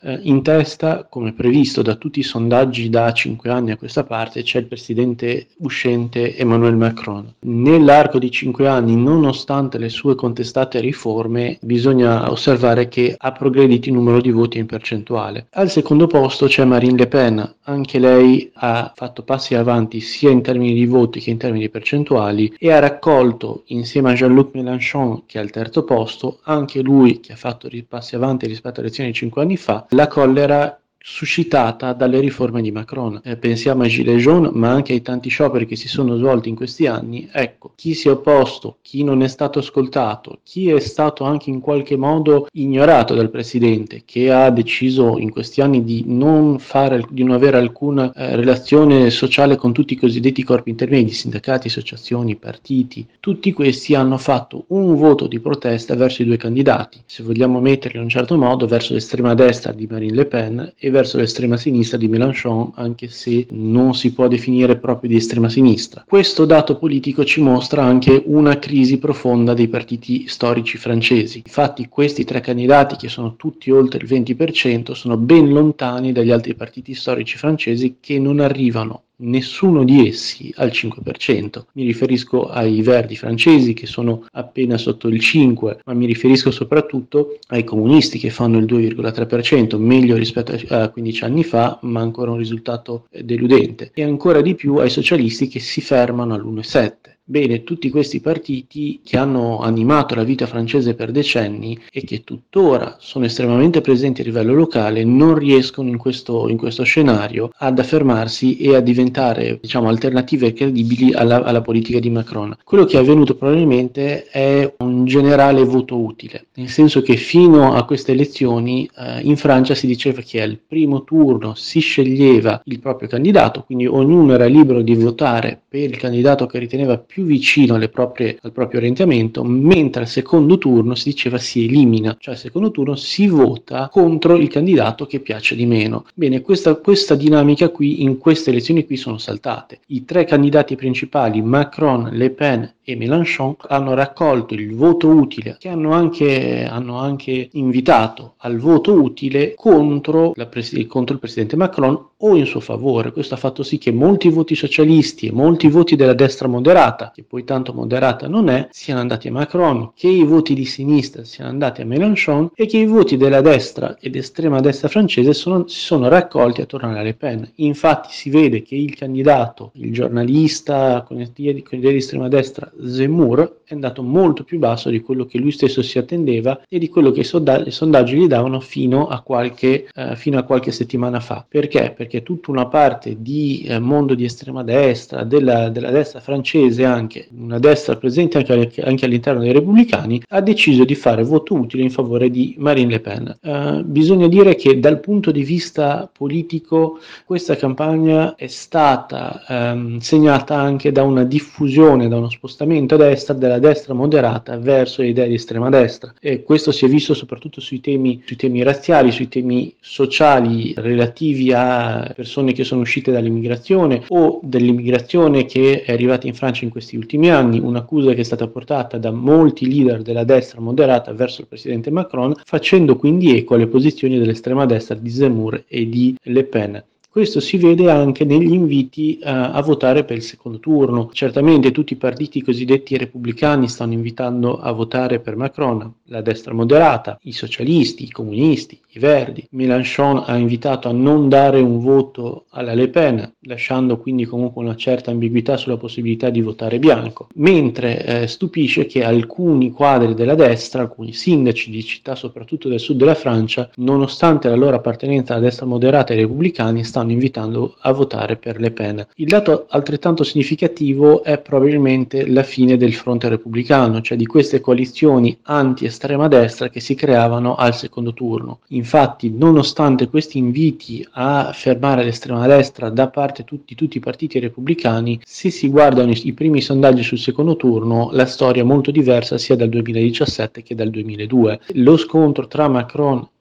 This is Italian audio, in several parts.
In testa, come previsto da tutti i sondaggi da 5 anni a questa parte, c'è il presidente uscente Emmanuel Macron. Nell'arco di 5 anni, nonostante le sue contestate riforme, bisogna osservare che ha progredito in numero di voti in percentuale. Al secondo posto c'è Marine Le Pen, anche lei ha fatto passi avanti sia in termini di voti che in termini percentuali e ha raccolto insieme a Jean-Luc Mélenchon, che è al terzo posto, anche lui che ha fatto passi avanti rispetto alle elezioni di 5 anni fa, la collera suscitata dalle riforme di Macron. Pensiamo ai Gilets jaunes, ma anche ai tanti scioperi che si sono svolti in questi anni. Ecco, chi si è opposto, chi non è stato ascoltato, chi è stato anche in qualche modo ignorato dal presidente, che ha deciso in questi anni di non avere alcuna relazione sociale con tutti i cosiddetti corpi intermedi, sindacati, associazioni, partiti, tutti questi hanno fatto un voto di protesta verso i due candidati, se vogliamo metterli in un certo modo, verso l'estrema destra di Marine Le Pen e verso l'estrema sinistra di Mélenchon, anche se non si può definire proprio di estrema sinistra. Questo dato politico ci mostra anche una crisi profonda dei partiti storici francesi. Infatti questi tre candidati, che sono tutti oltre il 20%, sono ben lontani dagli altri partiti storici francesi, che non arrivano nessuno di essi al 5%. Mi riferisco ai Verdi francesi, che sono appena sotto il 5%, ma mi riferisco soprattutto ai comunisti, che fanno il 2,3%, meglio rispetto a 15 anni fa, ma ancora un risultato deludente, e ancora di più ai socialisti, che si fermano all'1,7%. Bene, tutti questi partiti che hanno animato la vita francese per decenni e che tuttora sono estremamente presenti a livello locale non riescono in questo scenario ad affermarsi e a diventare, diciamo, alternative credibili alla politica di Macron. Quello che è avvenuto probabilmente è un generale voto utile, nel senso che fino a queste elezioni in Francia si diceva che al primo turno si sceglieva il proprio candidato, quindi ognuno era libero di votare per il candidato che riteneva più vicino al proprio orientamento, mentre al secondo turno si diceva si elimina, cioè al secondo turno si vota contro il candidato che piace di meno. Bene, questa dinamica qui, in queste elezioni qui, sono saltate. I tre candidati principali, Macron, Le Pen e Mélenchon, hanno raccolto il voto utile, che hanno anche invitato al voto utile contro il presidente Macron o in suo favore. Questo ha fatto sì che molti voti socialisti e molti voti della destra moderata, che poi tanto moderata non è, siano andati a Macron, che i voti di sinistra siano andati a Mélenchon e che i voti della destra ed estrema destra francese si sono raccolti attorno a Le Pen. Infatti si vede che il candidato, il giornalista con idee di estrema destra, Zemmour, è andato molto più basso di quello che lui stesso si attendeva e di quello che i sondaggi gli davano fino a qualche settimana fa. Perché? Perché tutta una parte di mondo di estrema destra, della destra francese, anche una destra presente anche all'interno dei repubblicani, ha deciso di fare voto utile in favore di Marine Le Pen. Bisogna dire che dal punto di vista politico questa campagna è stata segnata anche da una diffusione, da uno spostamento a destra della destra moderata verso le idee di estrema destra, e questo si è visto soprattutto sui temi razziali, sui temi sociali relativi a persone che sono uscite dall'immigrazione o dell'immigrazione che è arrivata in Francia in questi ultimi anni, un'accusa che è stata portata da molti leader della destra moderata verso il presidente Macron, facendo quindi eco alle posizioni dell'estrema destra di Zemmour e di Le Pen. Questo si vede anche negli inviti a votare per il secondo turno. Certamente tutti i partiti cosiddetti repubblicani stanno invitando a votare per Macron, la destra moderata, i socialisti, i comunisti, i verdi. Mélenchon ha invitato a non dare un voto alla Le Pen, lasciando quindi comunque una certa ambiguità sulla possibilità di votare bianco. Mentre stupisce che alcuni quadri della destra, alcuni sindaci di città soprattutto del sud della Francia, nonostante la loro appartenenza alla destra moderata e ai repubblicani, stanno invitando a votare per Le Pen. Il dato altrettanto significativo è probabilmente la fine del fronte repubblicano, cioè di queste coalizioni anti-estrema destra che si creavano al secondo turno. Infatti, nonostante questi inviti a fermare l'estrema destra da parte di tutti i partiti repubblicani, se si guardano i primi sondaggi sul secondo turno, la storia è molto diversa sia dal 2017 che dal 2002. Lo scontro tra Macron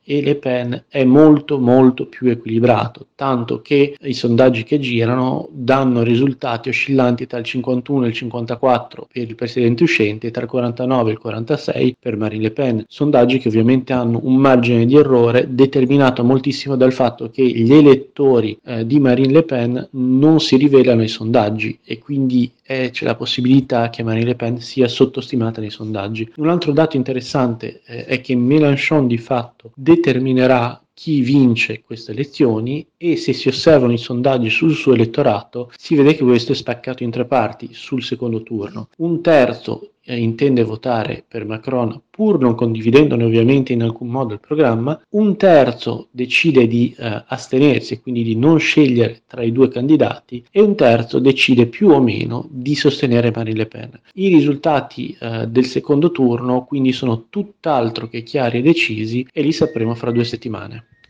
e Le Pen è molto molto più equilibrato, tanto che i sondaggi che girano danno risultati oscillanti tra il 51 e il 54 per il presidente uscente e tra il 49 e il 46 per Marine Le Pen, sondaggi che ovviamente hanno un margine di errore determinato moltissimo dal fatto che gli elettori di Marine Le Pen non si rivelano ai sondaggi e quindi c'è la possibilità che Marine Le Pen sia sottostimata nei sondaggi. Un altro dato interessante è che Mélenchon di fatto determinerà chi vince queste elezioni e se si osservano i sondaggi sul suo elettorato si vede che questo è spaccato in tre parti sul secondo turno. Un terzo intende votare per Macron pur non condividendone ovviamente in alcun modo il programma, un terzo decide di astenersi e quindi di non scegliere tra i due candidati e un terzo decide più o meno di sostenere Marine Le Pen. I risultati del secondo turno quindi sono tutt'altro che chiari e decisi e li sapremo fra 2 settimane.